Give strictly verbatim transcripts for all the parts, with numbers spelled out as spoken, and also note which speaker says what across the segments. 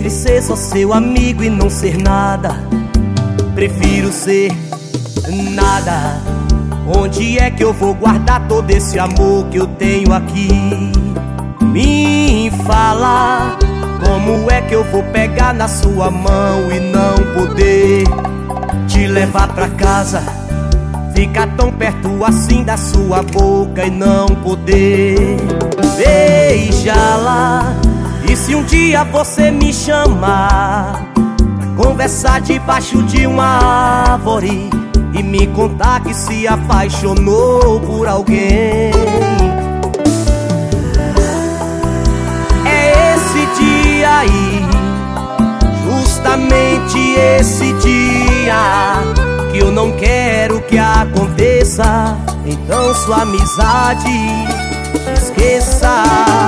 Speaker 1: Entre ser só seu amigo e não ser nada, prefiro ser nada. Onde é que eu vou guardar todo esse amor que eu tenho aqui? Me fala, como é que eu vou pegar na sua mão e não poder te levar pra casa? Ficar tão perto assim da sua boca e não poder beijá-la. E se um dia você me chamar pra conversar debaixo de uma árvore e me contar que se apaixonou por alguém, é esse dia aí, justamente esse dia, que eu não quero que aconteça. Então sua amizade esqueça.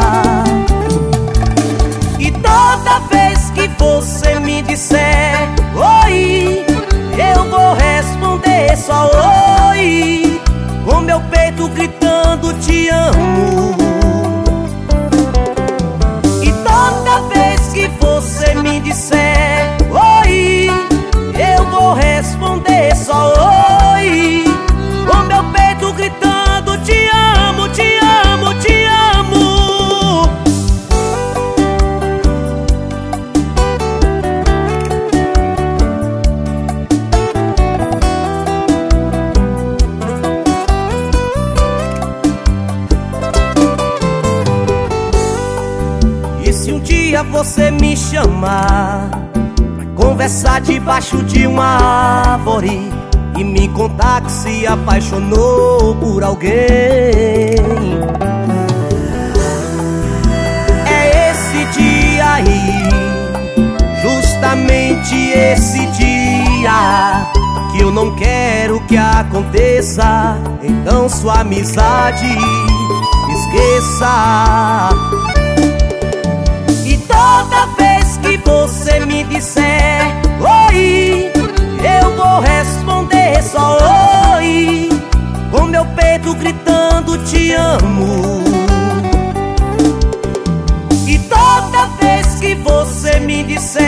Speaker 1: E toda vez que você me disser oi, eu vou responder só oi, com meu peito gritando te amo. E toda vez que você me disser oi, eu vou responder só oi, com meu peito gritando te amo, te amo, te amo. E se um dia você me chamar pra conversar debaixo de uma árvore e me contar que se apaixonou por alguém, é esse dia aí, justamente esse dia, que eu não quero que aconteça. Então sua amizade esqueça. E toda vez que você me disser oi, eu vou responder só oi, com meu peito gritando te amo. E toda vez que você me disser